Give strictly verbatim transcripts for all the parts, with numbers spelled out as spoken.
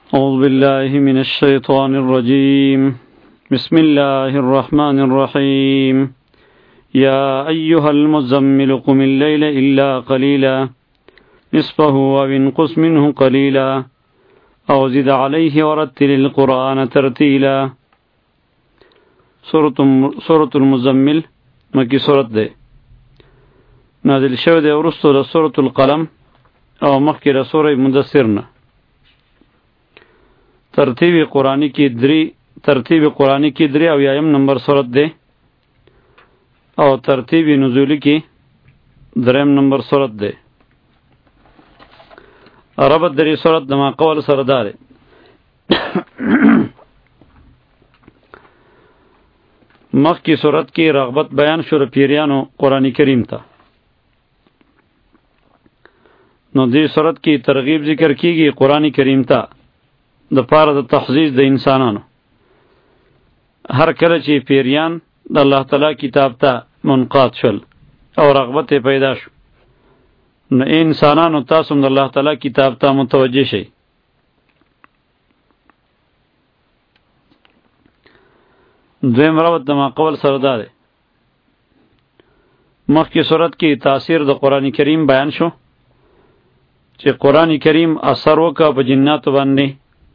أعوذ بالله من الشيطان الرجيم بسم الله الرحمن الرحيم يا أيها المزمل قم الليل إلا قليلا نصفه أو انقص منه قليلا أو زد عليه ورتل القرآن ترتيلا. سورة سورة المزمل مکی سورت ده نازل شوه ده ورستو ده سورة القلم او مخی ده سورة مدثرنا. ترتیب قرآنی کی دری ترتیب قرآنی کی دری او یایم نمبر سورت ده او ترتیب نزولی کی درم نمبر سورت ده. ربط دری سورت دما قول سرداره مخ کی صورت کی رغبت بیان شور پیریانو قرآن کریم تا، نو دی صورت کی ترغیب ذکر کیگی قرآن کریم تا د پاره د تحزیز د انسانانو. هر کله چې پیریان د الله تعالی کتاب ته منقاد شول او رغبت پیدا شو، نو انسانانو تاسو د الله تعالی کتاب ته متوجه شئ. دویم ربط د ما قول سره دا دی، مخکې صورت کې تاثیر د قرآن کریم بیان شو چې قرآن کریم اثر وکړه په جناتو باندې،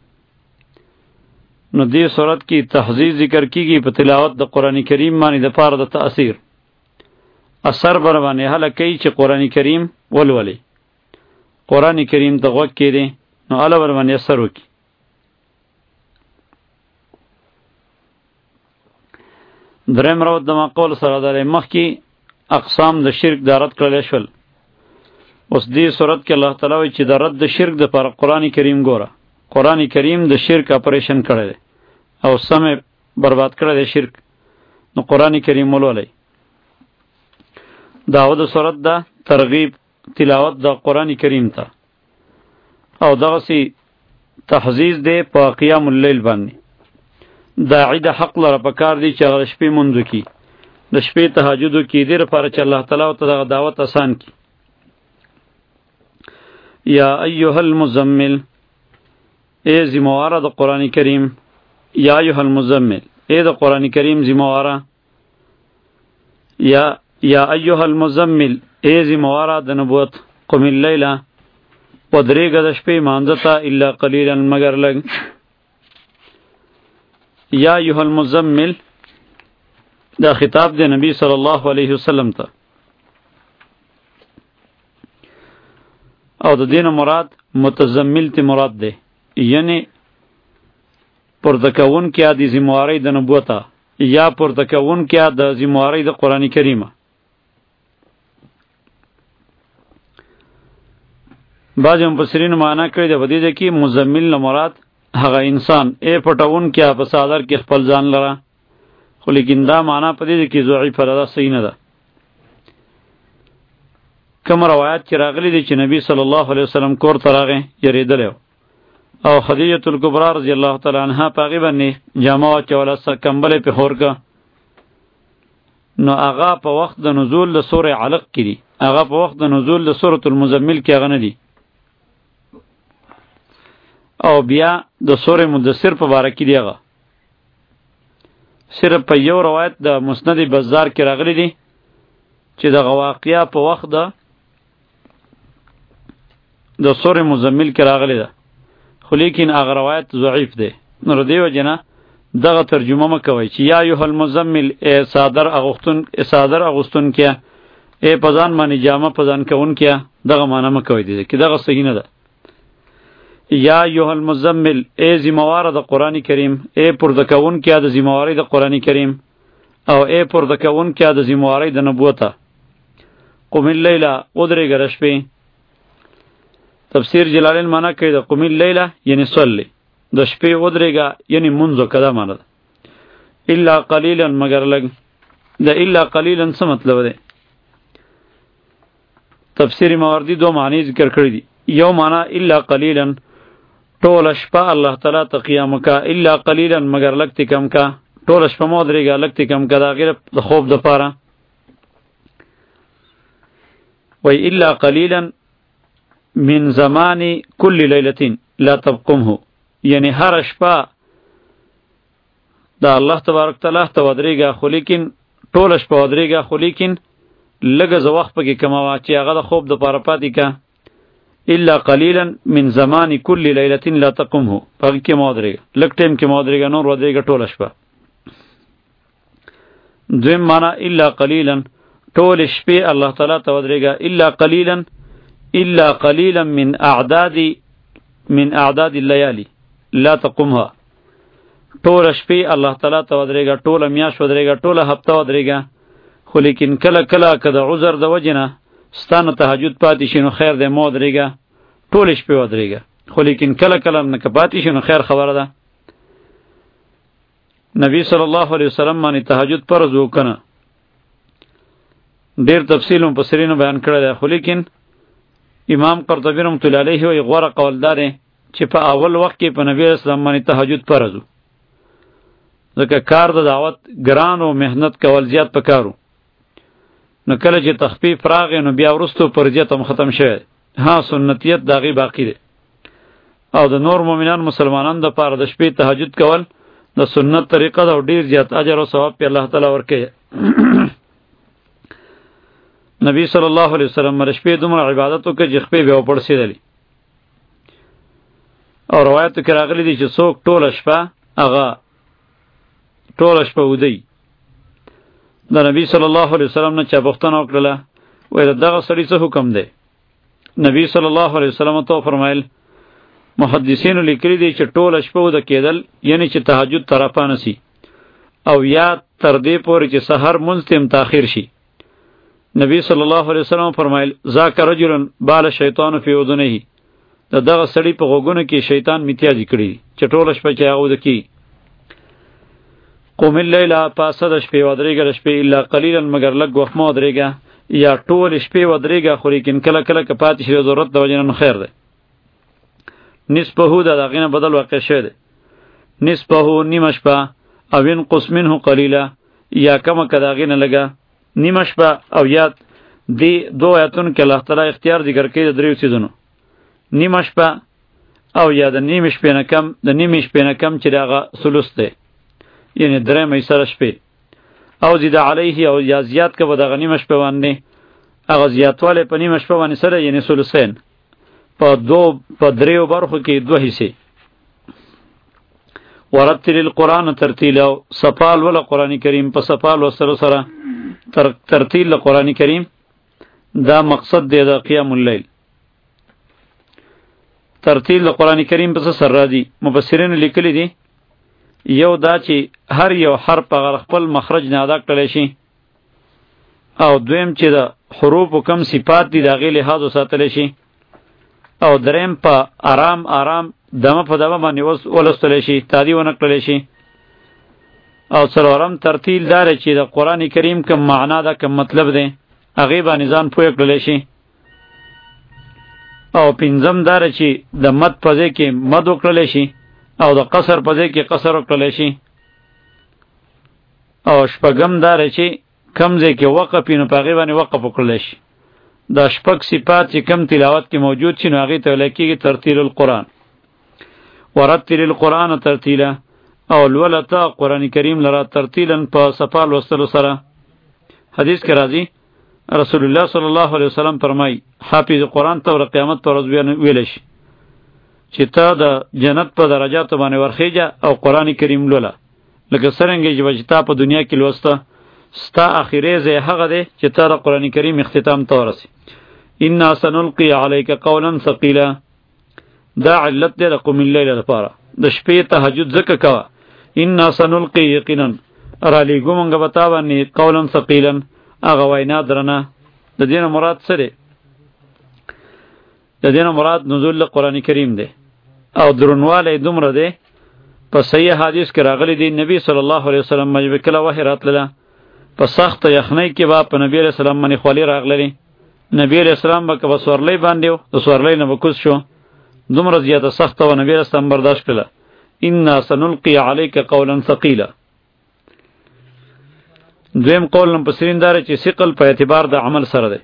نو دې صورت کې تحزیز ذکر کیږي په تلاوت د قرآن کریم باندې د پاره د تاثیر اثر بر باندې هله کوي چې قرآن کریم ولولي، قرآن کریم ته غوږ کېدی نو هله بر باندې اثر وکړي. دریم روت د ما قول سره دا مخکې اقسام د شرک د رد کړلی شول، اوس دې صورت کې الله تعالی وایي چې د رد د شرک دپاره قرآن کریم ګوره، قرآن کریم د شرک اپریشن کړی دی او سمې برباد کړی دی شرک، نو قرآن کریم ولولئ. داود صورت ده ترغیب تلاوت د قرآن کریم ته او دغسې تحزیز دی په قیام اللیل باندې. داعی د حق لره پکار دی چې هغه د شپې منځ وکړي، د شپې تهجد وکړي، دې لپاره چې الله تعالی ورته دغه دعوت اسان کړي. یا ایها المزمل، ای ذمواره د قرآن کریم، یا ایها المزمل، ای د قرآن کریم ذمواره، یا یا ایها المزمل، ای ذمواره د نبوت، قم اللیل، ودریږه د شپې مانځه ته، الا قلیلا مگر لږ. یا ایها المزمل دا خطاب دی نبی صلی الله علیه وسلم ته، او د دین مراد متزمل تی مراد دی، یعنی پرتکون کیا دی ذمواری د نبوته یا پرتکون کیا د ذمواری د قرآن کریمه. بعض مفسرین معنا کړی د بدیده کې مزمل نه مراد هغه انسان ای پټون کیا په صادر کې خپل ځان لره، خو لیکن دا معنا په دې کې ضعیف ده، صحیح نه ده. کوم روایت چې راغلی دی چې نبی صلی الله علیه وسلم کور ته راغی یریدلی او خدیجة الکبرا رضی الله تعالی عنها په هغې باندې جامه واچوله، کمبل یې پې خور که، نو هغه په وخت د نزول د سورې علق کې دي، هغه په وخت د نزول د سورة المزمل کې هغه نه دي. او بیا د سورې مدثر په باره کې دی، هغه صرف په یو روایت د مسند بزار کې راغلی دی چې دغه واقعه په وخت د د سورې مزمل کې راغلی ده، خو لیکن هغه روایت ضعیف دی. نو د دې وجې نه دغه ترجمه مه کوئ چې یا ایها المزمل، ای صادر اغوستون صادر اغوستون کیا، ای په ځان باندې جامه په ځان کوون کیا، دغه معنی مه کوئ، دی کې دغه صحیح نه ده. یا ایها المزمل، ای ذمواره د قرآن کریم، ای پرده کوون کیا د ذمواری د قرآن کریم، او ای پرده کوون کیا د ذمواری د نبوته، قم اللیل، ودرېږه د شپې. تفسیر جلالین معنا کوي د قم اللیل یعنی صلی، د شپې ودرېږه یعنی منځ وکړه، دا معنا ده. الا قلیلا مگر لږ، د الا قلیلا څه مطلب دی؟ تفسیر ماوردی دو معنی ذکر کړی دي. یو معنا الا قلیلا ټول شپه الله تعالی ته قیام کا، الا قلیلا مگر لږ تی کم کا، ټول شپه مو درېږه لږ تی کم کا، دا غیر د خوب د پاره. وی الا قلیلا من زمان کل لیلتین لا تبقمه، یعنی هر شپه دا الله تبارک تعالی ته ودرېږه، خو لیکن ټوله شپه ودرېږه، خو لیکن لږه ز وخت پکې کموه چې هغه د خوب دپاره پاتې که. الا قلیلا من زمان کل لیلة لا تقمه، په هغې کې مه ودرېږه، لږ ټایم کې مه ودرېږه، نور ودرېږه ټوله شپه. دویم معنا الا قلیلا، ټولې شپې الله تعالی ته ودرېږه. الا قلیلا الا قلیلا من اعداد من اعداد اللیالي لا تقمها، ټوله شپې الله تعالی ته ودرېږه، ټوله میاشت ودرېږه، ټوله هفته ودرېږه. خو لیکن کله کله که د عذر د وجې نه ستا نه تهجد پاتې شي نو خیر دی، مه ودرېږه، ټولې شپې ودرېږه. خو لیکن کله کله نه که پاتې شي نو خیر خبره ده. نبی صلی الله علیه وسلم باندې تهجد فرض و کنه، ډېر تفصیل مفسرینو بیان کړی دی، خو لیکن امام قرطبي رحمة الله علیه وایي غوره قول دا دی چې په اول وخت کې په نبی اسلام باندې تهجد فرض و، ځکه کار د دعوت ګران و، محنت کول زیات پکارو. نو کله چې تخفیف راغی نو بیا وروستو فرضیت هم ختم شوی، ها سنتیت د هغې باقي دی. او د نور مؤمنان مسلمانانو دپاره د شپې تهجد کول د سنت طریقه ده او ډېر زیات اجر او ثواب پې الله تعالی ورکوي. نبی صلی الله علیه وسلم د شپې دومره عبادت وکړ چې خپې بیا وپړسېدلې. او روایتو کې راغلی دی چې څوک ټوله شپه هغه ټوله شپه ودی، د نبی صلی الله علیه وسلم نه چا پوښتنه وکړله، وایي دغه سړي څه حکم دی؟ نبی صلی الله علیه وسلم ته وفرمایل محدثینو لیکلي دی چې ټوله شپه وده کېدل یعنی چې تهجد طرفه نه سي، او یا تر دې پورې چې سحر مونځ ته هم تاخیر شي. نبی صلی الله علیه وسلم فرمایل ذاک رجل بال شیطان فی اذنه، د دغه سړي په غوږونو کې شیطان میتیازي کړي چې ټوله شپه چې هغه وده کي. قوم اللیل، پاسه د شپې ودرېږه، د شپې الا قلیلا مگر لږ وخت مه ودرېږه، یا ټولې شپې ودرېږه، خو لیکن کله کله که پاتې شي د ضرورت د وجې نه نو خیر دی. نصفه د هغې نه بدل واقع شوی دی، نصفه نیمه شپه، او انقص منه قلیلا، یا کمه که د هغې نه لږه، نیمه شپه او یا دې دو آیتونو کې الله تعالی اختیار ذکر کوي د دریو څیزونو، نیمه شپه او یا د نیمې شپې نه کم، د نیمې شپې نه کم چې د هغه ثلث دی، یعنی درې میسره شپې، او زیده علیه او یا زیات که به دغه نیمه شپه باندې هغه زیاتوالی په نیمه شپه باندې سره یعنی ثلثین، په دو په دریو برخو کې دوه حصې. ورتل القرآن ترتیلا، صفال ولا قرآن کریم په صفال وسره سره تر ترتیل قرآن کریم دا مقصد دی د قیام اللیل. ترتیل قرآن کریم په سر را دي، مفسرین لیکلی دي یو دا چې هر یو حرف هغه خپل مخرج نه ادا کړلی شي، او دویم چې د حروفو کم صفات دي د هغې لحاظ وساتلی شي، او دریم په آرام آرام دمه په دمه باندې ولوستلی شي، تادي ونه کړلی شي، او څلورم ترتیل دا دی چې د قرآن کریم کم معنا ده کم مطلب دی هغې باندې ځان پوه کړلی شي، او پنځم دا دی چې د مد په ځای کې مد وکړلی شي، او د قصر په ځای کې قصر وکړلی شي، او شپږم دا دی چې کم ځای کې وقف وي نو په هغې باندې وقف وکړلی شي. دا شپږ صفات چې کم تلاوت کې موجود شي نو هغې ته ویلی کېږي ترتیل القرآن. ورتل القرآن ترتیلا، او لولته قرآن کریم لره ترتیلا په صفا لوستلو سره. حدیث کې راځي رسول الله صلی الله علیه وسلم فرمایي حافظ قرآن ته ور قیامت پر ورځ ویلی شي چې ته د جنت په درجاتو باندې ورخیږه او قرآن کریم لوله، لکه څرنګه چې تا په دنیا کې لوسته، ستا اخري ځای هغه دی چې ته د قرآن کریم اختتام ته ورسې. انا سنلقي علیک قولا ثقیلا، دا علت دی د قوم اللیل لپاره، د شپې تهجد ځکه کوه. انا سنلقي یقینا رالیږو موږ به تا باندې قولا ثقیلا، هغه وینا درنه. د دې نه مراد څه دی؟ د دې نه مراد نزول قرآن کریم دی، او درنوالی دومره دی په صحیح حدیث کې راغلی دی نبی صلی الله علیه وسلم مجبه کله وحی راتلله، په سخت یخنۍ کې به په نبی علیه السلام باندې خولې راغللې، نبی علیه السلام به که په سورلۍ باندې و د سورلۍ نه به کوز شو، دومره زیاته سخته وه، نبی علیه السلام برداشت کړله. انا سنلقي علیک قولا ثقیلا. دویم قول مفسرین دا چې ثقل په اعتبار د عمل سره دی.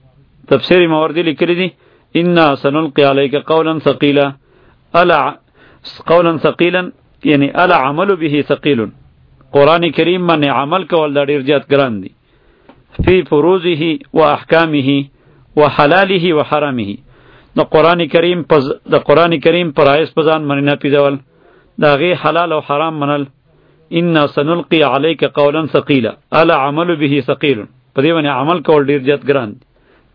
تفسیر ماوردی لیکلی دی انا سنلقي علیک قولا ثقیلا، الا قولا ثقیلا یعنی العمل به ثقیل. قرآن کریم باندې عمل کول دا ډیر زیات ګران دي. فی فروضه و احکامه و حلاله و حرامه. د قرآن کریم پز د قرآن کریم پرایز پزان باندې نه پیدول دا غي حلال او حرام منل. ان سنلقي عليك قولا ثقيلا الا عمل به ثقيل. په دې باندې عمل کول ډیر زیات ګران دي.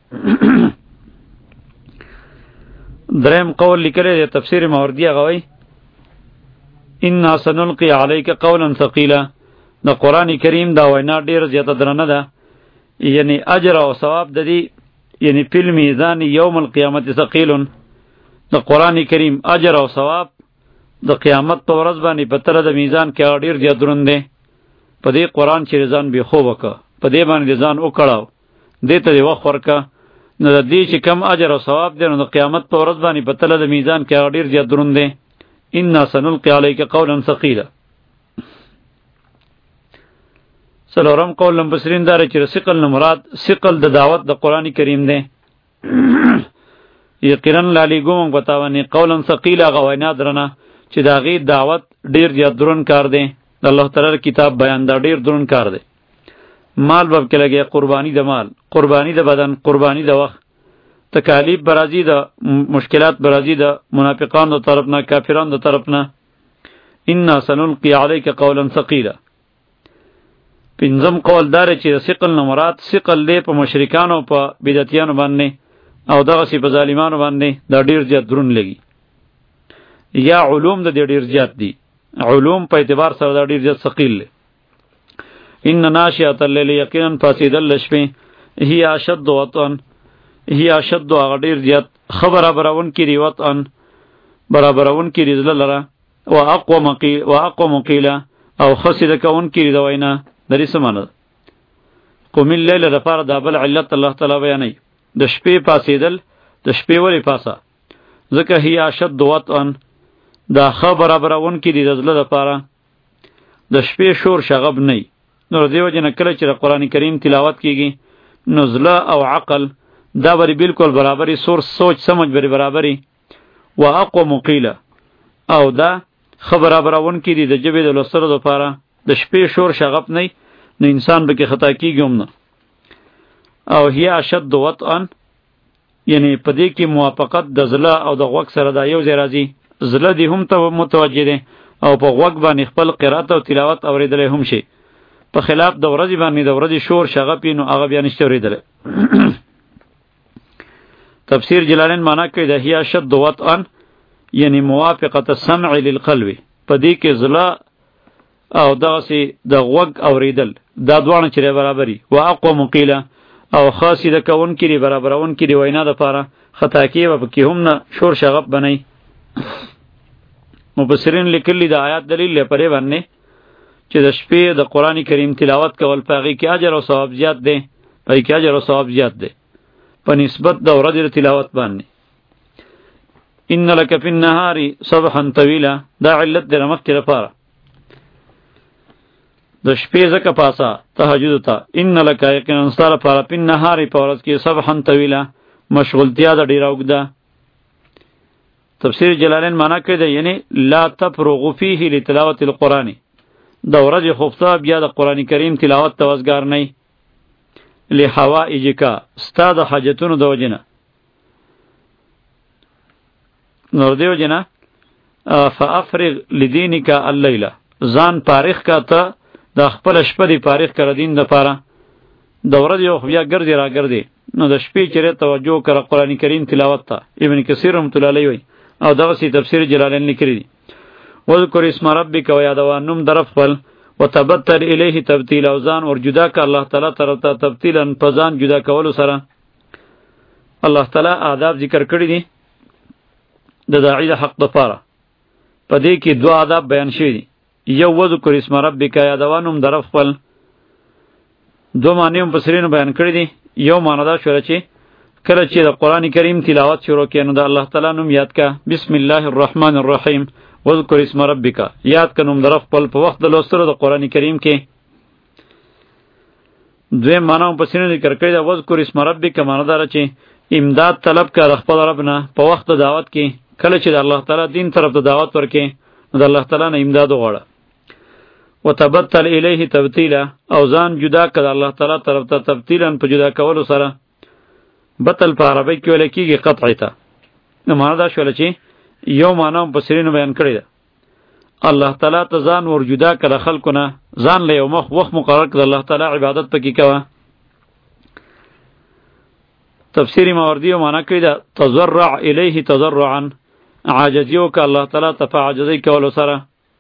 دریم قول لیکلی دی تفسیر ماوردی غوي ان سنلقي عليك قولا ثقيلا. د قرآن کریم دا وینا ډیر زیاته درنه ده، یعنی اجر او ثواب د دې یعنی فی المیزان یوم القیامت ثقیل. د قرآن کریم اجر او ثواب د قیامت په ورځ باندې په تر د میزان کې ډیر زیات دروند دی. په دې قرآن چې ځان به خوب وکړه، په دې باندې ځان وکړاو، دې ته وخت ورکړه، نو د دې چې کم اجر او ثواب دی نو د قیامت په ورځ باندې په تل د میزان کې ډیر زیات دروند دی. ان سنلقي عليك قولا ثقيلا. څلورم قول مفسرین دار چې ثقل نه مراد ثقل د دعوت د قرآن کریم دی. یقینا لالی ګوم بتاونی قولا ثقيلا غوینا درنه چې دا غي دعوت ډیر زیات درون کار دی. د الله تعالی کتاب بیان دا ډیر درون کار دی. مال باب کې لګي قربانی د مال، قربانی د بدن، قربانی د وخت، تکالیف برازی د مشکلات برازی د منافقانو طرف نه، کافرانو طرف نه. ان سنلقي عليك قولا ثقيلا. پنځم قول دار چې ثقل نه مراد ثقل له په مشرکانو په بدعتیانو باندې او دغه سی په ظالمانو باندې دا ډیر زیات درون لګي. یا علوم د ډیر زیات دي، علوم په اعتبار سره دا ډیر زیات ثقيل دي. ان ناشئه الليل یقینا فاسد اللشب هي اشد وطن هي اشد غډیر زیات خبره برون کی ری وطن برابرون کی رزل لره و اقوى مقیل و اقوى مقیله او خسد کون کی دوینا دری سمانه. قوم الليل لپاره د بل علت الله تعالی بیانای د شپې پاسیدل د شپې وری پاسه ځکه هي اشد وطن دا خبره برون کی رزل لپاره د شپې شور شغب نه. نو دیو جن کله چې قرآن کریم تلاوت کیږي نزله او عقل دا بری بالکل برابرۍ، سور سوچ سمجھ بری برابرۍ. و اقوى مقیله او دا خبره برون کی دی د جبه د لسره لپاره د شپې شور شغب نه، نو انسان به کې خطا کیږي هم نه. او هي اشد وطئا یعنی پدې کې موافقت د زله او د غوږ سره دا یو ځای راځي. زله دی هم ته متوجه دي او په غوږ باندې خپل قرات او تلاوت اوریدل هم شي، په خلاف د ورځې باندې د ورځې شور شغب نو هغه بیا نشته اوریدل. تفسیر جلالین معنا کوي د هي اشد وطئا یعنی موافقت السمع للقلب، پدې کې زله او دغسی د غوږ اوریدل دا دوانه چې برابرۍ. و اقوى مقیله او خاصی د کون کړي برابرون کړي وینا د پاره خطا کې و کې هم نه شور شغب بنئ. مفسرین لیکلي د آیات دلیل لپاره باندې چې د شپې د قرآن کریم تلاوت کول پاغي کې اجر او ثواب زیات دی، پای کې اجر او ثواب زیات دی په نسبت د ورځې تلاوت باندې. ان لک فی النهار صبحا طویلا دا علت د رمخ کې لپاره د شپې زکه پاسا تهجد ته. ان لک یقینا ستاره لپاره په نهار په ورځ کې صبحا طویلا مشغولتیا د ډیر اوږده. تفسیر جلالین معنا کوي دی یعنی لا تفرغ فيه لتلاوت القرآن، د ورځې خفته بیا د قرآن کریم تلاوت ته وزګار نه لحوائجک ستا د حاجتونو د وجنه. نور دی وجنه فافرغ لدینک اللیل ځان پارخ کا ته د خپل شپه دی پارخ کړه دین د پاره د ورځې خو بیا ګرځي را ګرځي نو د شپې چیرې توجه کړه قرآن کریم تلاوت ته. ابن کثیر رحمۃ اللہ علیہ وی او دغه سی تفسیر جلالین لیکلی دی وذکر اسم ربک و یادوا نوم در خپل وتبتل الیه تبتیل او ځان ور جدا ک الله تعالی طرف ته تبتیلا پزان جدا کولو سره. الله تعالی آداب ذکر کړی دي د داعی د حق لپاره، په دې کې دوه آداب بیان شوي دي. یو وذکر اسم ربک یادوا نوم در خپل، دو معنی هم مفسرینو بیان کړی دي. یو معنی دا شوه چې کله چې د قرآن کریم تلاوت شروع کړي نو د الله تعالی نوم یاد کا، بسم الله الرحمن الرحیم وذکر اسم ربک، یاد کا نوم در خپل په وخت د لوستلو د قرآن کریم کې. دویم معنی مفسرینو ذکر کړی دا وذکر اسم ربک معنی دا چې امداد طلب کا د خپل رب نه په وخت د دعوت کې، کله چې د الله تعالی دین طرف ته دعوت ورکې نو د الله تعالی نه امداد وغواړه. وتبتل الیه تبتیلا، او ځان جدا کړه الله تعالی طرف ته تبتیلا په جدا کولو سره. بتل په عربی کې ویل کېږي قطع ته. نو معنا دا شوله چې یو معنا مفسرینو بیان کړی ده، الله تعالی ته ځان ور جدا کړه خلکو نه، ځان له یو مخ وخت مقرر کړه الله تعالی عبادت پکې کوه. تفسیری ماوردی و معنا کړی ده تضرع الیه تضرعا، عاجزیو که الله تعالی ته په عاجزی کولو سره.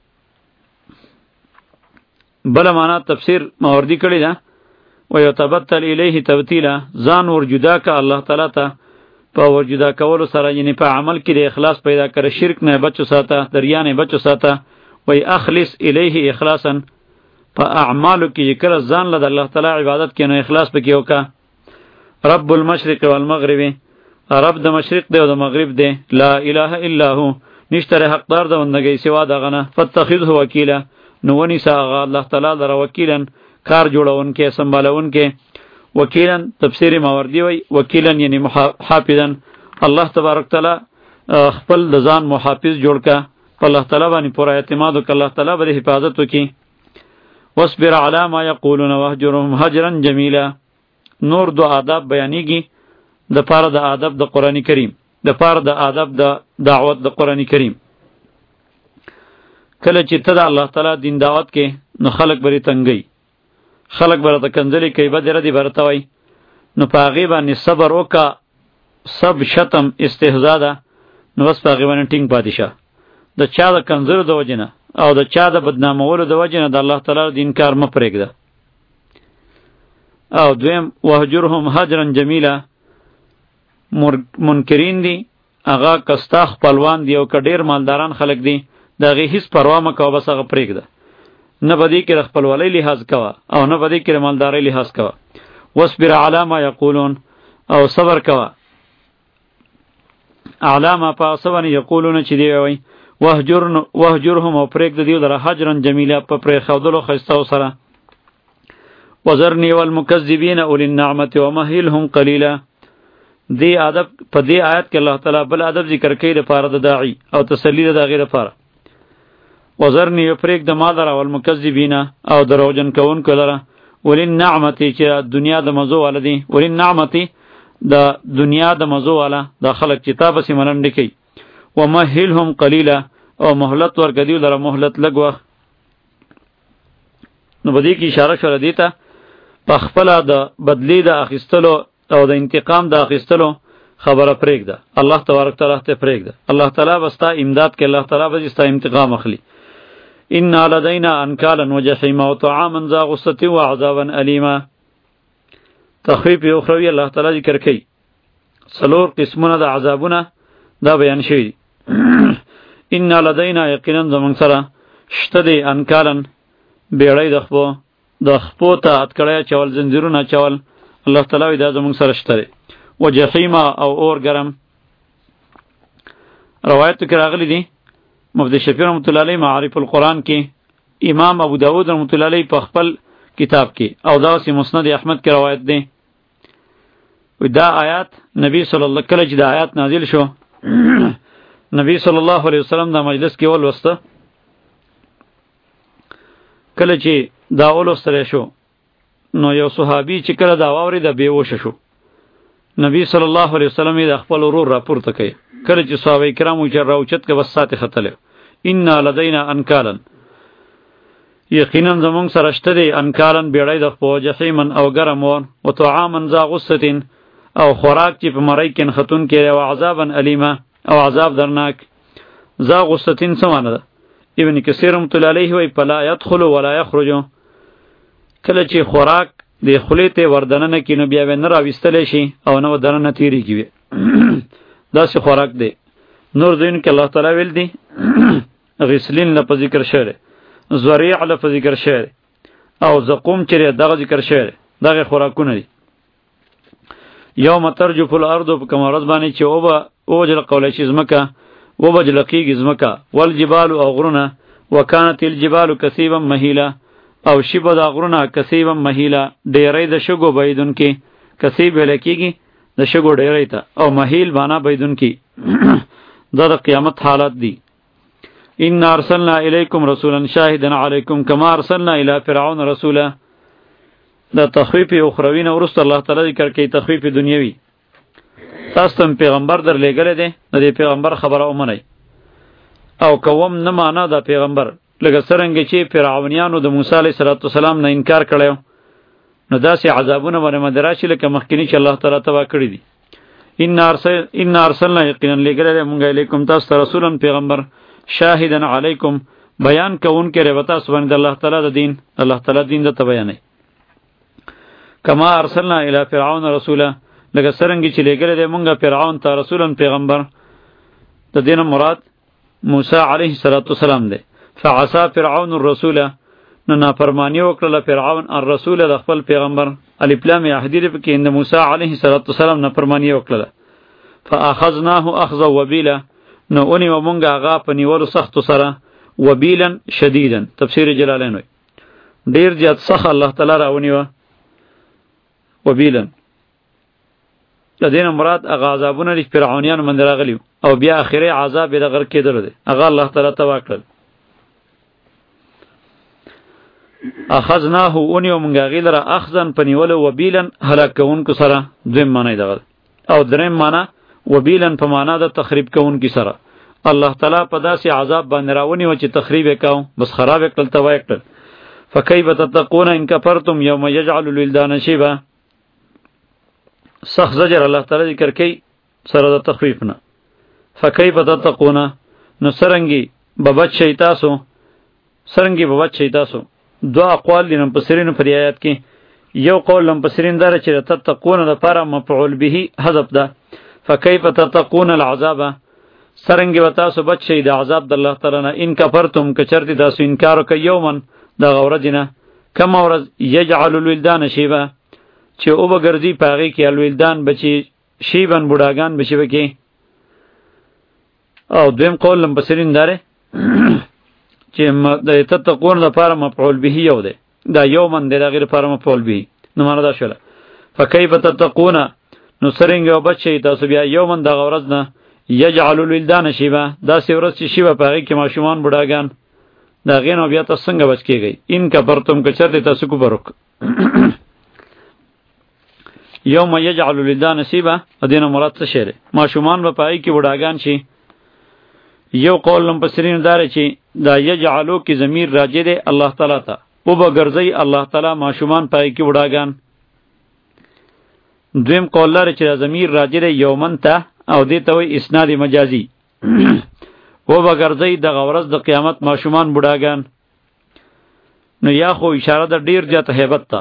بل معنا تفسیر ماوردی کړی ده و یتبتل الیه تبتیلا، ځان ور جدا که الله تعالی ته په ور جدا کولو سره، یعنی په عمل کې د اخلاص پیدا کړه، شرک نه بچو ساته، دریا نه بچو ساته. وی اخلص الیه اخلاصا، په اعمالو کې کړه ځان له الله تعالی عبادت کې نو اخلاص پکې وکړه. رب المشرق والمغرب، رب د مشرق دی او د مغرب دی. لا اله الا هو، نشته حقدار د بندګۍ سوا دغه نه. فاتخذه وکیلا، نو ونیسه هغه الله تعالی لره وکیلا، کار جوړونکی سنبالونکی. وکیلا تفسیر ماوردی وی وکیلا یعنی حافظا، الله تبارک تعالی خپل د ځان محافظ جوړ کا، په الله تعالی باندې پوره اعتماد وکړه، الله تعالی به حفاظت وکړي. واصبر علی ما یقولون واهجرهم هجرا جمیلا. نور دو آداب بیانیږي د پاره د آداب د قرآن کریم، د پاره د آداب د دعوت د قرآن کریم. کله چې ته د الله تعالی دین دعوت کې نو خلق بری تنګي، خلق برته کنځلي کوي، بد ردی برته وای، نو په هغې باندې صبر وکړه. سب شتم استهزا ده، نو بس په هغې باندې ټینګ پاتې شه. د چا د کنځلو د وجې نه او د چا د بدنامولو د وجې نه د الله تعالی دین کار مه پرېږده. او دویم وهجرهم هجرا جمیلا، منکرین دی هغه کستا خپلوان دی او که ډېر مالداران خلک دی د هغې هېڅ پروا مه کوه، بس هغه پرېږده. نه به دې کې د خپلولۍ لحاظ کوه او نه به دې کې د مالدارۍ لحاظ کوه. واصبر علی ما یقولون، او صبر کوه علی ما په څه باندې یقولون چې دی وایي. وهجرهم، او پرېږده دیو لره هجرا جمیلا، په پرېښودلو ښایستهو سره. وذرنی والمکذبین اولی النعمة ومهلهم قلیلا. دی ادب په دې آیت کې الله تعالی بل ادب ذکر کوي د پاره د داعی او تسلی د هغې لپاره. وذرنی پرېږده ما لره والمکذبین، او دروغجن کوونکو لره، اولی النعمة چې دنیا د مزو والا دي، اولی النعمة د دنیا د مزو والا دا خلک چې تا پسې ملنډې کوي. ومهلهم قلیلا، او مهلت ورکړه دیو لره مهلت لږ وخت. نو په دې کې اشاره شوله دې ته په خپله د بدلې د اخیستلو او د انتقام د اخیستلو خبره پرېږده، الله تبارک تعالی ته پرېږده. الله تعالی به ستا امداد کوي، الله تعالی به ستا انتقام اخلي. ان لدینا انکالا وجحیما وطعاما ذا غصة وعذابا الیما. تخویف اخروی الله تعالی ذکر کوي، څلور قسمونه د عذابونه دا بیان شوي. ان لدینا یقینا زمونږ سره شته دی انکالن بیړۍ د خپو د خپو ته اتکړی اچول، زنځیرونه اچول، الله تعالی وایي دا زمونږ سره شته دی. وجحیما، او اور ګرم. روایتو کې راغلی دي مفتی شفیع رحمت الله علیه معارف القرآن کې، امام ابو داود رحمت الله علیه په خپل کتاب کې، او داسې مسند احمد کې روایت دی. دا آیات نبی صلی الله کله چې دا آیات نازل شو نبی صلی الله علیه وسلم دا مجلس کې ولوسته. کله چې دا ولوستلی شو نو یو صحابي چې کله دا واورېده بېهوشه شو. نبی صلی الله علیه وسلم یې د خپل ورور راپورته کوي. کله چې صحابه کرام چې راوچت که بس ساعت ختلی. انا لدینا انکالن، یقینا زمونږ سره شته دی انکالن بیړۍ د خپو، جحیمن او ګرم اور، و طعامن ذا غصة، او خوراک چې په مرۍ کې نښتونکی دی، و عذابا الیما، او عذاب درناک. ذا غصة څه معنی ده؟ ابن کثیر رحمت الله علیه وایي فلا یدخل ولا یخرج. کله چې خوراک د خولې ته وردننه کړي نو بیا به نه راویستلی شي او نه به دننه تېرېږي. داسې خوراک دی. نور ځایونو کې الله تعالی ویل دي غسلین لپاره ذکر شوی دی، زریع لپاره ذکر شوی دی، او زقوم چې دی دغه ذکر شوی دی. دغه خوراکونه دي. یوم ترجف الارض، په کومه ورځ باندې چې اوبه ووجله قولی شي ځمکه، وبجله کېږي ځمکه، والجبال، او غرونه، وکانت الجبال کثیبا مهیلا، او شی به دا غرونه کثیبا مهیلا، ډیری د شګو بهیدونکي. کثیب ویلی کېږي د شګو ډیری ته، او مهیل معنا بهیدونکي. دا د قیامت حالات دي. ان ارسلنا الیکم رسولا شاهدا علیکم کما ارسلنا الی فرعون رسولا. دا تخویف اخروی نه ورسته الله تعالی ذکر کوي تخویف دنیوی. تاسو ته پیغمبر در لګره دي، د دې پیغمبر خبره ومنئ او کوم نه معنا دا پیغمبر لکه څرنګه چې فرعونیانو د موسی علیه السلام نه انکار کړو، نو داسې عذابونه باندې مدراشي لکه مخکینی چې الله تعالی تبا کړی دي. ان ارسل ان ارسلنا یقینا لګره مونږ الیکم تاسو ته رسولن پیغمبر شاهدن علیکم بیان کوون کې ربتا سبحان الله تعالی د دین الله تعالی دین د بیانې. کما ارسلنا الی فرعون رسولا لکه څرنګه چې لګره دې مونږه فرعون ته رسولن پیغمبر، د دین مراد موسی علیه السلام دی. فعصا فرعون الرسول، نو نافرمانی وکړه فرعون الرسول د خپل پیغمبر. الف لام یحدی په کې د موسی علیه السلام نافرمانی وکړه. فاخذناه اخذا وبیلا، نو اونې مونږه هغه په نیولو سخت سره، وبیلا شدیدا. تفسیر جلالین وی ډیر زیات سخت الله تعالی راونی و وبیلا. د دین مراد هغه عذابونه د فرعونیانو باندې راغلی او بیا اخیری عذاب یې د غرق کېدل دی، هغه الله تعالی تبا کړل. اخذناه اونیو مونږ هغې لره اخذن په نیولو، وبیلا هلاک کوونکو سره. دویم معنی دغه او دریم معنی وبیلا په معنا د تخریب کوونکي سره. الله تعالی په داسې عذاب باندې راونی و چې تخریب یې کاو، بس خراب یې کړل، تباه یې کړل. فکیف تتقون ان کفرتم یوم یجعل الولدان شیبا. سخت زجر الله تعالی ذکر کوي سره د تخفیف نه. فکیف تتقون، نو سرنګي ببچ شي تاسو، سرنګي ببچ شي تاسو. دو اقوال دي مفسرین په آیات کې. یو قول مفسرین دار چې تتقون لپاره مفعول به حذف ده. فکیف تتقون العذاب، سرنګي وتاسو بچ شي د عذاب د الله تعالی نه. ان کفرتم کچرتی تاسو انکار وکئ یومن د غوردینه، کما ورځ یجعل الولدان شیبا چې او بغرضی پاغي کې الولدان بچي شیبن بوډاګان بچي وکي. او دویم قول مفسرین داره چې د تتقون لپاره مفعول به یو دی، دا یومن د غیر لپاره مفعول به. نو معنا دا شوله فکیف تتقون، نو سرنګ او بچي تاسو بیا یومن د غورز نه یجعل الولدان شیبا، دا سی ورځ چې شیبا پاغي کې ماشومان بوډاګان دا غینو بیا تاسو څنګه بچ کیږئ. ان کفرتم کچرته تاسو کو برک یوم یجعل الولدان شیبا ادینه مراد څه شی دی؟ ماشومان به پاغي کې بوډاګان شي. یو قول مفسرین داره چې دا یجعلو کی ضمیر راجع دی الله تعالی ته، او به ګرځي الله تعالی ماشومان پای کې وډاګان. دویم قول لري چې ضمیر راجع دی یومن ته او دې ته وی اسناد مجازی. او به ګرځي د غورز د قیامت ماشومان وډاګان. نو یا خو اشاره ده ډیر جته hebat ته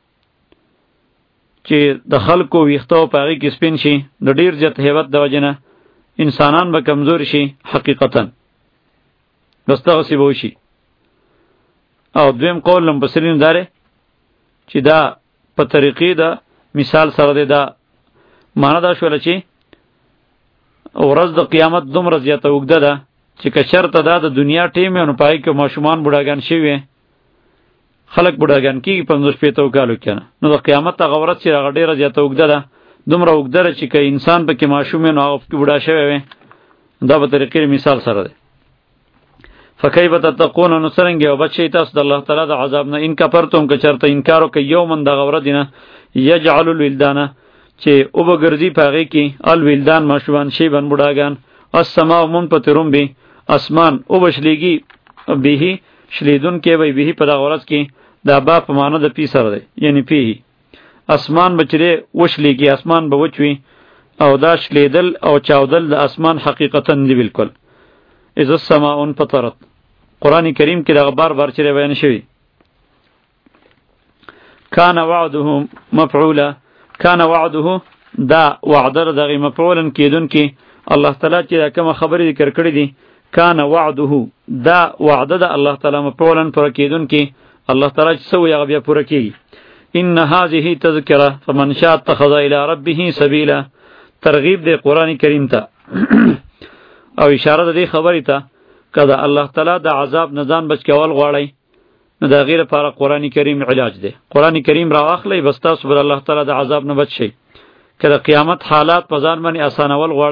چې د خلکو ویختو پای کې سپین شي، د ډیر جته hebat د وجنه انسانان به کمزور شي حقیقتا، بس دغسې به وشي. او دویم قول مفسرین داره چې دا په طریقې د مثال سره دی. دا معنا دا شوله چې ورځ د قیامت دومره زیاته اوږده ده چې که چېرته دا د دنیا ټیم وي نو په هغې کې ماشومان بوډاګان شوي، خلک بوډاګان کېږي پنځوس شپېته کالو کې نه. نو د قیامت هغه ورځ چې هغه ډېره زیاته اوږده ده، دومره اوږده ده چې که انسان پکې ماشوم وي نو هغه پکې بوډا شوی وي. دا په طریقې مثال سره دی. فکیف تتقون، نو څرنګه یو بچ شئ تاسو د الله تعالی د عذاب نه. ان کفرتم که چېرته انکار وکئ یومن دغه ورځې نه یجعل الولدان چې اوبه ګرځي په هغې کې الولدان ماشومان شیبن بوډاګان. السماء منفطرون به، اسمان اوبه شلیږي به شلیدون کې به به په دغه ورځ کې. دا با په معنا د پی سره دی، یعنی پی اسمان بچره وشلیږي، اسمان به وچوي. او دا شلیدل او چاودل د اسمان حقیقتا دی بالکل. اذا السماء انفطرت، قرآن کریم کې دا بار بار چیرې بیان شوی. کان وعده مفعولا، کان وعده دا وعده دغه مفعولا کېدون کې الله تعالی چې دا کوم خبرې ذکر کړې دي، کان وعده دا وعده د الله تعالی مفعولا پر کېدون کې الله تعالی چې سو یې بیا پوره کیږي. ان هذه تذکره فمن شاء اتخذ الى ربه سبیلا، ترغیب دی قرآن کریم ته او اشاره ده خبرې ته کله الله تعالی د عذاب نه ځان بچ کول غواړي نو دا غیر لپاره قرآن کریم علاج دی. قرآن کریم را واخلئ بس تاسو به الله تعالی د عذاب نه بچ شئ. کله قیامت حالات په ځان باندې اسانول غواړي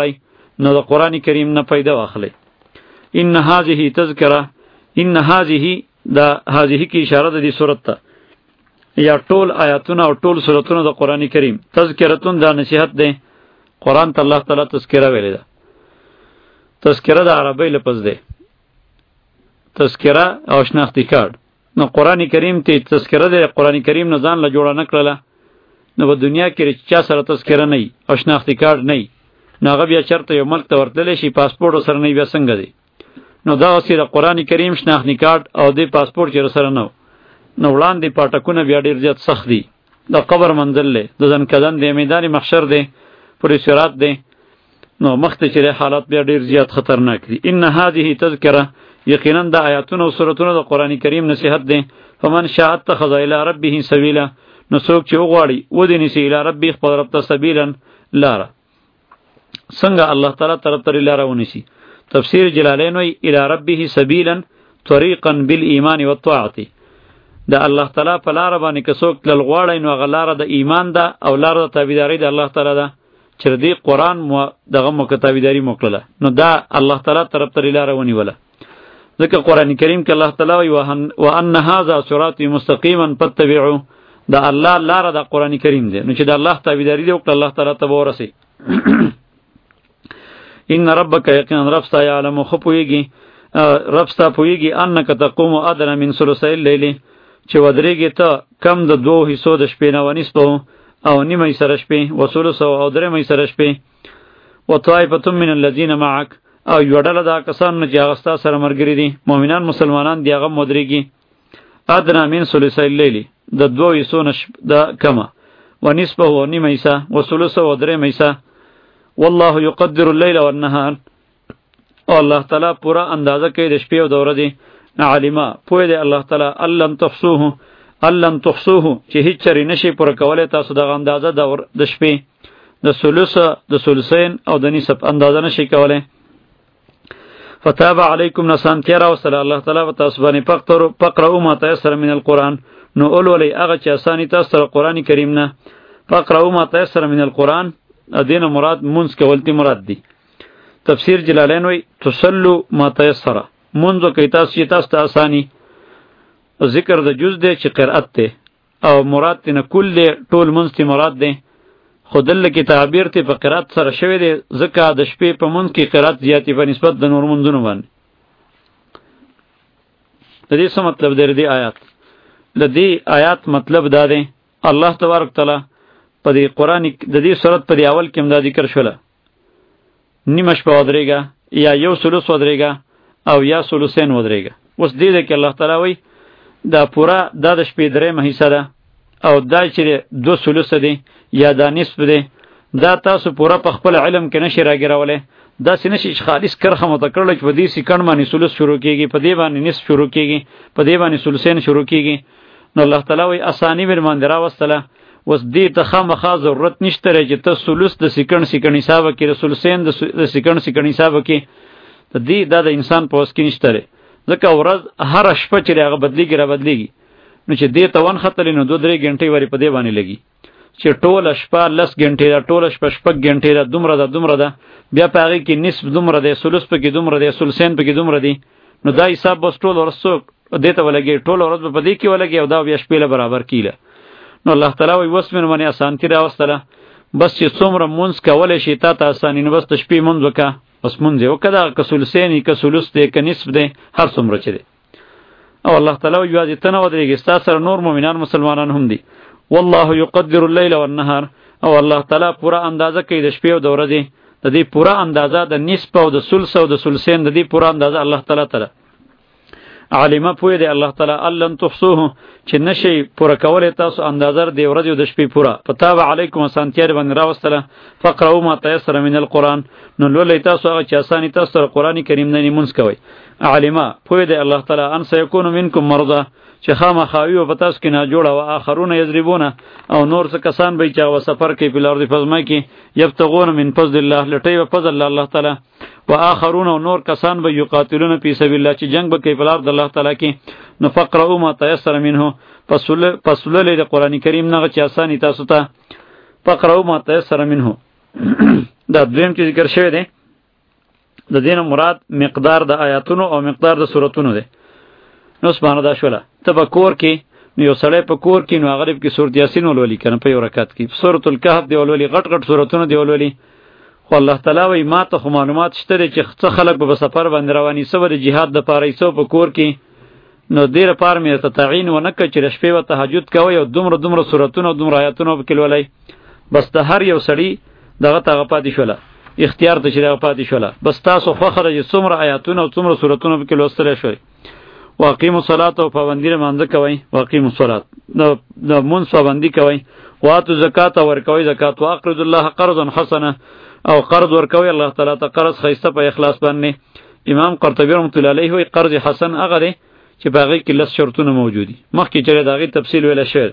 نو د قرآن کریم نه پیدا واخلئ. ان هذه تذکره، ان هذه دا هذه کی اشاره ده دی صورت ته، یا ټول آیاتونه او ټول سورتونه د قرآن کریم. تذکرتون دا نصیحت ده، قرآن ته الله تعالی تذکره ویلی ده. تذکره د عربی لفظ ده، تذکره او شناختی کارت. نو قرآن کریم ته تذکره ده، قرآن کریم نه ځان له جوړه نه کړله. نو په دنیا کې چا سره تذکره نه وي او شناختی کارت نه وي، نو هغه بیا چېرته یو ملک ته ورتللی شي، پاسپورټ ورسره نه وي، بیا څنګه دی؟ نو دغسې د قرآن کریم شناختی کارت او د پاسپورټ چې ورسره نه و، نو وړاندې پاټکونه بیا ډېر زیات سخت دي. د قبر منزل دی، د ځنکدن دی، میدان محشر دی، پورې سرات دی، نو مخته چې حالات بیا ډېر زیات خطرناک دي. ان هذه تذکره، یقینا د آیاتونو او سورتونو د قرآن کریم نصیحت دی. فمن شاء اتخذ الی ربه سبیلا، نو څوک چې وغواړي ودې نیسي الی ربه خپل رب ته سبیلا لاره. څنګه الله تعالی طرف ته لاره ونیسي؟ تفسیر جلالین وی الی ربه سبیلا طریقا بالایمان والطاعه. د الله تعالی په لاره باندې که څوک تلل غواړي، نو هغه لاره د ایمان ده او لاره د تابعداري د الله تعالی ده، چې دې قرآن مو دغه مو تابعداري موکړله، نو دا الله تعالی طرف ته لاره ونیوله. ځکه قرآن کریم کې الله تعالی وی وان هذا صراطی مستقیما فاتبعوه، دا الله لاره د قرآن کریم دی. نو چې د الله تابعداري دی وکړه، الله تعالی ته به ورسي. ان ربک، یقینا رب ستا یعلم، خو پوهېږي، رب ستا پوهېږي انک تقوم ادنی من ثلثی اللیل، چې ودرېږي ته کم د دوو حصو د شپې نه، ونصفه او نیمه سره شپې، وثلثه او درېمه سره شپې، وطائفة من الذین معک، او یوه ډله دا کسان نه چې هغه ستا سره ملګري دي، مؤمنان مسلمانان دي، هغه مدرېږي. ادنی من ثلثی اللیل، د دوو حصو نه د کمه، ونصفه او نیمه حصه، وثلثه او درېمه حصه. والله یقدر اللیل والنهار، او الله تعالی پورا اندازه کوي د شپې او د ورځې. علما، پوه دی الله تعالی، الم تحصوه، الم تحصوه، چې هیڅ چرې نشي پوره کولی تاسو دغه اندازه د شپې، د ثلث، د ثلثین او د نصف اندازه نشي کولی. فتاب علیکم، نسانتیا راوستله الله تعالی په تاسو باندې. فقرؤوا ما تیسر من القرآن، نو اولولئ هغه چې اساني تاسو سره قرآن کریم نه. فقرؤوا ما تیسر من القرآن، دینه مراد منځ کول تی مراد دی. تفسیر جلالین وی تصلوا ما تیسر، منځ کوي تاسو چې تاسو ته اسانی. ذکر د جز دی چې قرأت دی، او مراد تی نه کل دی، ټول منځ تی مراد دی. خو دلته کې تعبیر تی په قرأت سره شوی دی، ځکه د شپې په منځ کې قرأت زیاتی په نسبت د نور منځونو باندې. د دې څه مطلب دی؟ د دې آیات د دې آیات مطلب دا دی، الله تبارک تعالی په دې قرآن د دې سورت په دې اول کې هم دا ذکر شوله، نیمه شپه ودرېږه، یا یو ثلث ودرېږه، او یا ثلثین ودرېږه. اوس دې ده کې الله تعالی وایي دا پوره دا د شپې درېیمه حصه ده، او دا چې دو ثلث دی یا دا نصف دی، دا تاسو پوره په خپل علم کې نشي راګیرولی. داسې نشي چې خالص کرخه مته کړله چې په دې سیکنډ باندې ثلث شروع کېږي، په دې باندې نصف شروع کېږي، په دې باندې ثلثین شروع کېږي. نو الله تعالی وایي اساني مې باندې راوستله. اوس دې ته خامخا ضرورت نشته چې ته ثلث د سیکنډ سیکنډ حساب کې، د ثلثین د سیکنډ سیکنډ حساب کې، د دې دا د انسان په وس کې نشته. ځکه ورځ هر شپه چې هغه بدلیږي را بدلیږي، نو چې دې ته ونختلې نو دو درې غنټې وری په دې باندې لګي، چې ټوله شپه لس غنټې ده، ټوله شپه شپږ غنټې ده، دومره ده دومره ده، بیا په هغې کې نصف دومره دی، ثلث پکې دومره دی، ثلثین پکې دومره دي. نو دا حساب بس ټول ورځ څوک دې ته ولګي، ټوله ورځ به په دې کې ولګي، او دا بیا شپې له برابر کیله. نو الله تعالی وایي اوس مې باندې اسانتي راوستله، بس چې څومره مونځ کولی شي تا ته اساني، نو بس د شپې مونځ وکړه، بس مونځ یې وکړه، دغه که ثلثین وي که ثلث دی که نصف دی، هر څومره چې دی. او الله تعالی وایي یوازې ته نه ودرېږي، ستا سره نور مؤمنان مسلمانان هم دي. والله یقدر اللیل والنهار، او الله تعالی پوره اندازه کوي د شپې او د ورځې، د دې پوره اندازه د نصف او د ثلث او د ثلثین، د دې پوره اندازه الله تعالی تعالی عالمه پوی دی الله تعالی. الن تحصوه، چې نشي پوره کولی تاسو اندازه د ورځې او د شپې پوره. فتاب علیکم، اسانتیا دې باندې راوستله. فقرؤوا ما تیسر من القرآن، نو لولئ تاسو هغه چې اساني تاسو سره قرآن کریم نه لمونځ کوئ. علما، پوی دی الله تعالی ان سیکون منکم مرضى، چې خامخا وي په تاسو کې ناجوړه، او آخرون یضربون، او نور څه کسان به چې هغه سفر کوي په الارض په ځمکه کې، یبتغون من فضل الله، لټوي په فضل الله تعالی، و آخرون، او نور کسان به یقاتلون فی سبیل الله، چې جنگ به کوي په الارض الله تعالی کې. نو فقرؤوا ما تیسر منه، پس لولئ د قرآن کریم نه چې اساني تاسو ته. فقرؤوا ما تیسر منه دا دویم چې ذکر شوی دی، د دین مراد مقدار د آیاتونو او مقدار د سوراتونو دی. نو سبحانه دا شوله ته په کور کې نو یو سړی په کور کې نو غریب کې سورۃ یاسین ولولي کنه په یو رکعت کې سورۃ الکهف دی ولولي غټ غټ سوراتونه دی ولولي. خو الله تعالی وی ما ته خو معلومات شته چې څه خلک په سفر باندې رواني سو د جهاد د پاره ایسو په کور کې نو دیر پار مې ته تعین و نه کړ چې شپې و تهجد کوي او دومره دومره سوراتونه او دومره آیاتونه په کې ولولي. بس د هر یو سړی دغه تغه پاتې شوله اختیار ته چې دغه پاتې شوله بس تاسو خو خرج څومره آیاتونه او څومره سوراتونه په کې لوستل شوي. واقیموا الصلاة او پابندی مانځه کوي. واقیموا الصلاة د مونږ پابندی کوي. واتو زکات ورکوي زکات. واقرض الله قرضا حسنا او قرض ورکوي الله تعالی ته قرض خیسته په اخلاص باندې. امام قرطبی رحمۃ اللہ علیہ وی قرض حسن هغه دی چې باغی کې لس شرطونه موجودي. مخکې چې داغي تفصیل ویل شوی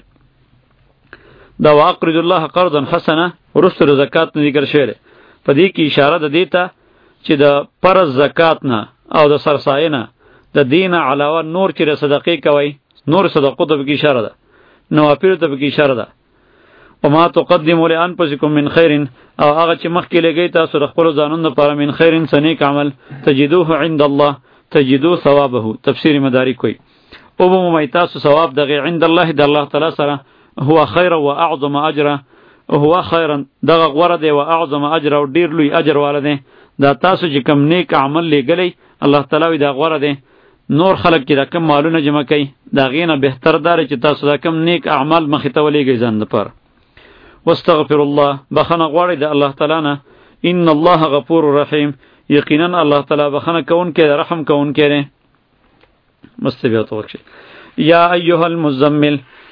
دا واقرض الله قرضا حسنا ورسره زکات نه ذکر شوی. په دې کې اشاره ده دیته چې د فرض زکات نه او د سرساینه د دین علاوه نور چې صدقې کوي نور صدقو ته به اشاره ده نوافل ته به اشاره ده. وما تقدموا لانفسکم من خیر او هغه چې مخکې لګی تاسو د خپل ځانونو لپاره من خیر سنیک عمل تجدوه عند الله تجدو ثوابه. تفسیر مدارک کوي او به مې تاسو ثواب دغه عند الله د الله تعالی سره هو خیر و اعظم اجر هو خیرا دغه غوړه دی و اعظم اجر او ډیر لوی اجر والده. دا تاسو چې کم نیک عمل لګلی الله تعالی وی دا غوړه دی. نور خلق چې دا کم مالونه جمع کوي دا غینه بهتر دار چې تاسو دا کم نیک اعمال مخې ته ولېږئ ځان لپاره. واستغفر الله بخنه غواړي د الله تعالی نه. ان الله غفور رحیم یقینا الله تعالی بخنه کون کې رحم کون کې نه مستبیات وکړي. یا ایها المزمل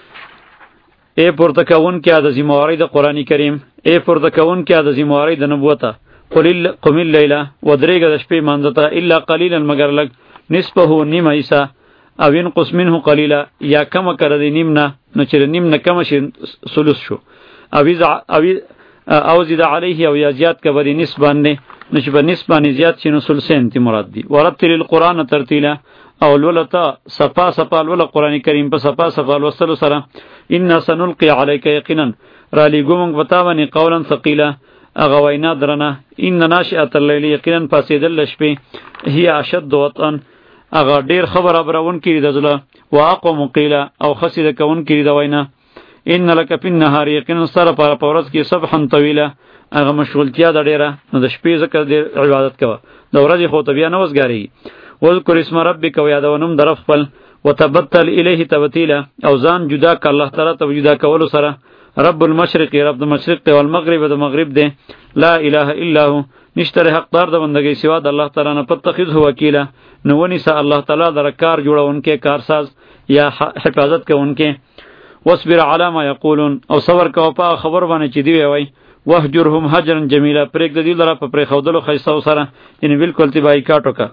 اے پورته کون کې د ذمہواری د قرآن کریم اے پورته کون کې د ذمہواری د نبوت قل قم الليل ودریګه د شپې مانځته الا قليلا مگر لګ نصفه نیم ایسا او ينقص منه قليلا یا کم کړه د نیم نه نو چې نیم نه کم شي ثلث شو او او او زید علیه او یا زیات کبر نسب باندې نو چې په نسب باندې زیات شي نو ثلثین تی مراد دی. ورتل القرآن ترتیلا او لولتا صفا صفا ول قرآن کریم په صفا صفا وصل سره. ان سنلقي عليك یقینا را لګوم غتا باندې قولا ثقيلا اغه وینا درنه. ان ناشئه الليل یقینا فاسدل شپې هي اشد وطن اغه ډیر خبر ابرون کړي د زله واقوم قیلا او خسید کون کړي د وینا. ان لک فی النهار یقینا سره پر پورس کې سبحا طویلا اغه مشغولتیا د ډیره نو د شپې ذکر د عبادت کوه د ورځې خو طبيعه نه وسګاری. وذکر اسم ربک و یادونم در خپل وتبتل الیه تبتیلا او ځان جدا ک الله تعالی ته جدا کول سره. رب المشرق رب د مشرق او المغرب د مغرب دی. لا اله الا هو نشتره حقدار د بندګۍ سوا د الله تعالی نه پتخذ هو وکیلا نو ونی سه الله تعالی در کار جوړونکې کارساز یا حفاظت کوونکې. واصبر علی ما یقولون او صبر کوه په خبر باندې چې دی وی وهجرهم هجرا جمیلا پرېګ د دې لره په پرې خودلو خیسو سره یعنی بالکل تبای کاټو کا.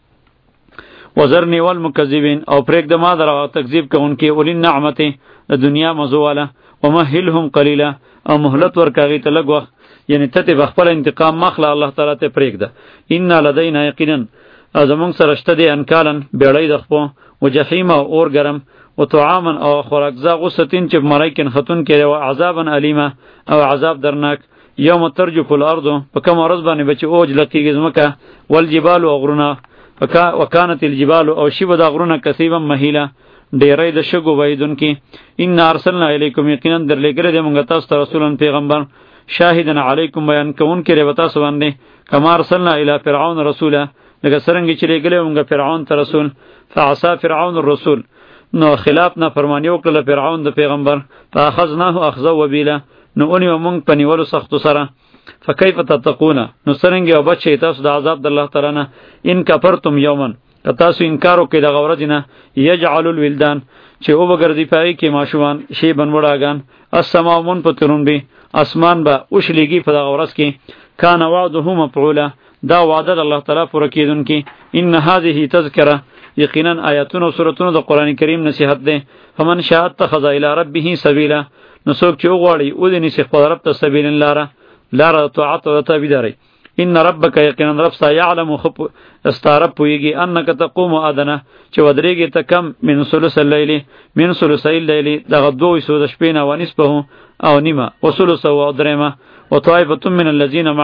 وزرنی والمکذبین او پرېګ د ما درو تکذیب کوونکې اولین نعمت د دنیا مزواله ومهلهم قلیلا او مهلت ورکاږي ته لږ وخت یعنی ته به خپل انتقام مخله الله تعالی ته پرېګ ده. ان لدینا یقینا زمون سره شته دی انکالن بیړی د خپو وجحیم او اور گرم وطعاما او خوراک ز غوستین چې ملائکن خاتون کړي او عذابا الیما او عذاب درناک. یوم ترجف الارض فکم ورځ باندې بچ اوج لکیږي زمکه والجبال وغرنا وکا وکانت الجبال او شیب د غرونه کثیبا مهیلا ډیرې د شګو ویدون کی. ان ارسلنا الیکم یقینا در لګره د مونږ تاسو ته رسولن پیغمبر شاهدن علیکم بیان کون کړي وتا سو باندې کما ارسلنا الی فرعون رسولا لکه څنګه چې لګره مونږ فرعون ته رسول فعصى فرعون الرسول نو خلاف نه فرمانی وکړه فرعون د پیغمبر فاخذناه اخذ وبیلا نو اونې مونږ پنیولو سخت سره. فكيف تتقون نو څنګه او بچی تاسو د عذاب د الله تعالی نه. ان کفرتم یوما تاسو انکار وکړئ د غورځنه یجعل الولدان چې او بغردی پای کې ماشومان شی بنوړاګان السماء من پترون به اسمان به اوشلیږي په دغه ورځ کې. کان وعده مفعولا دا وعده د الله تعالی پوره کیدونکې. ان هذه تذکره یقینا آیاتونه او سورتونه د قران کریم نصیحت ده. فمن شاء اتخذ الى ربه سبیلا نو څوک چې وغواړي او د نصیحت په رب ته سبیل لاره لاره طاعت او تابعداري. ان ربک یقینا رب سا یعلم خب استعرب پویږي انک تقوم ادنه چې ودرېږي ته کم من ثلث الليل من ثلث الليل دغه دوه سو د شپې نه ونسبه او نیمه وثلث او درېمه وطائفه من الذين معك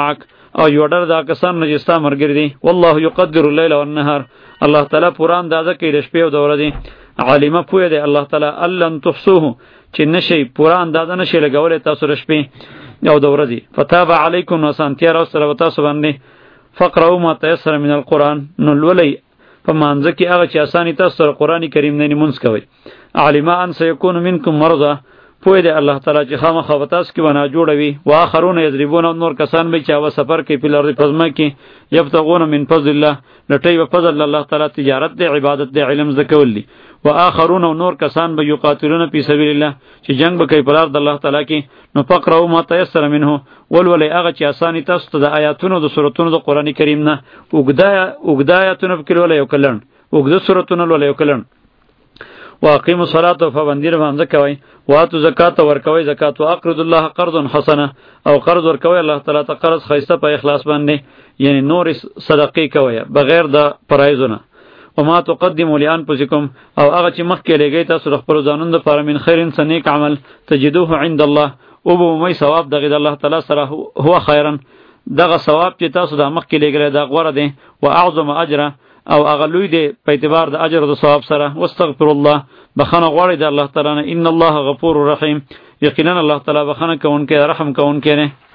او یو ډر دا کسان نه چې ستا مرګري دي. والله یقدر الليل والنهار، الله تعالی پورا اندازه کوي د شپې او د ورځې. عالمه پوهه دی الله تعالی الن تحصوه، چې نشي پورا اندازه نشي لګولای تاسو د شپې او د ورځې. فتاب علیکم، وسانتیا راوستله تاسو باندې. فقرؤوا ما تيسر من القرآن، نو لولئ په مانځه کې هغه چې اساني تاسو سره قرآن کریم نه لمونځ کوئ. علم ان سيكون منکم مرضى، پوه دی الله تعالی چې خامخا به تاسو کې بنا جوړوي. واخرون یضربون، نور کسان به چې هغه سفر کوي په الارض پزما کې. یبتغون من فضل الله، لټوي په فضل الله تعالی، تجارت دی، عبادت دی، علم زده کول دي. واخرون، نور کسان به یقاتلون فی سبیل الله، چې جنگ به کوي په لار د الله تعالی کې. نو فقرؤوا ما تيسر منه، ولولئ هغه چې اساني تاسو ته د آیاتونو د سورتونو د قرآن کریم نه. اوږده اوږده آیاتونه پکې ولولئ یو کلن، اوږده سورتونه ولولئ یو کلن. واقیموا الصلاة، فبندی رمانځه کوئ. واتو زکات، ورکوئ زکات. واقرضوا الله قرضا حسنا، او قرض ورکوئ الله تعالی ته قرض خیسته په اخلاص باندې، یعنی نور صدقې کوئ بغیر د پرایزونه. وما تقدموا لانفسکم، او هغه چې مخکې لګی تاسو د خپل ځانونو لپاره من خیر څه نیک عمل، تجدوه عند الله، او به مومئ ثواب دغه د الله تعالی سره هو خیرا، دغه ثواب چې تاسو د مخکې لګی دا غوره دی. واعظم اجر، او هغه لوی دی په اعتبار د اجر او د ثواب سره. واستغفر الله، بخنه غواړئ د الله تعالی نه. ان الله غفور رحیم، یقینا الله تعالی بخنه کوونکی رحم کوونکی دی.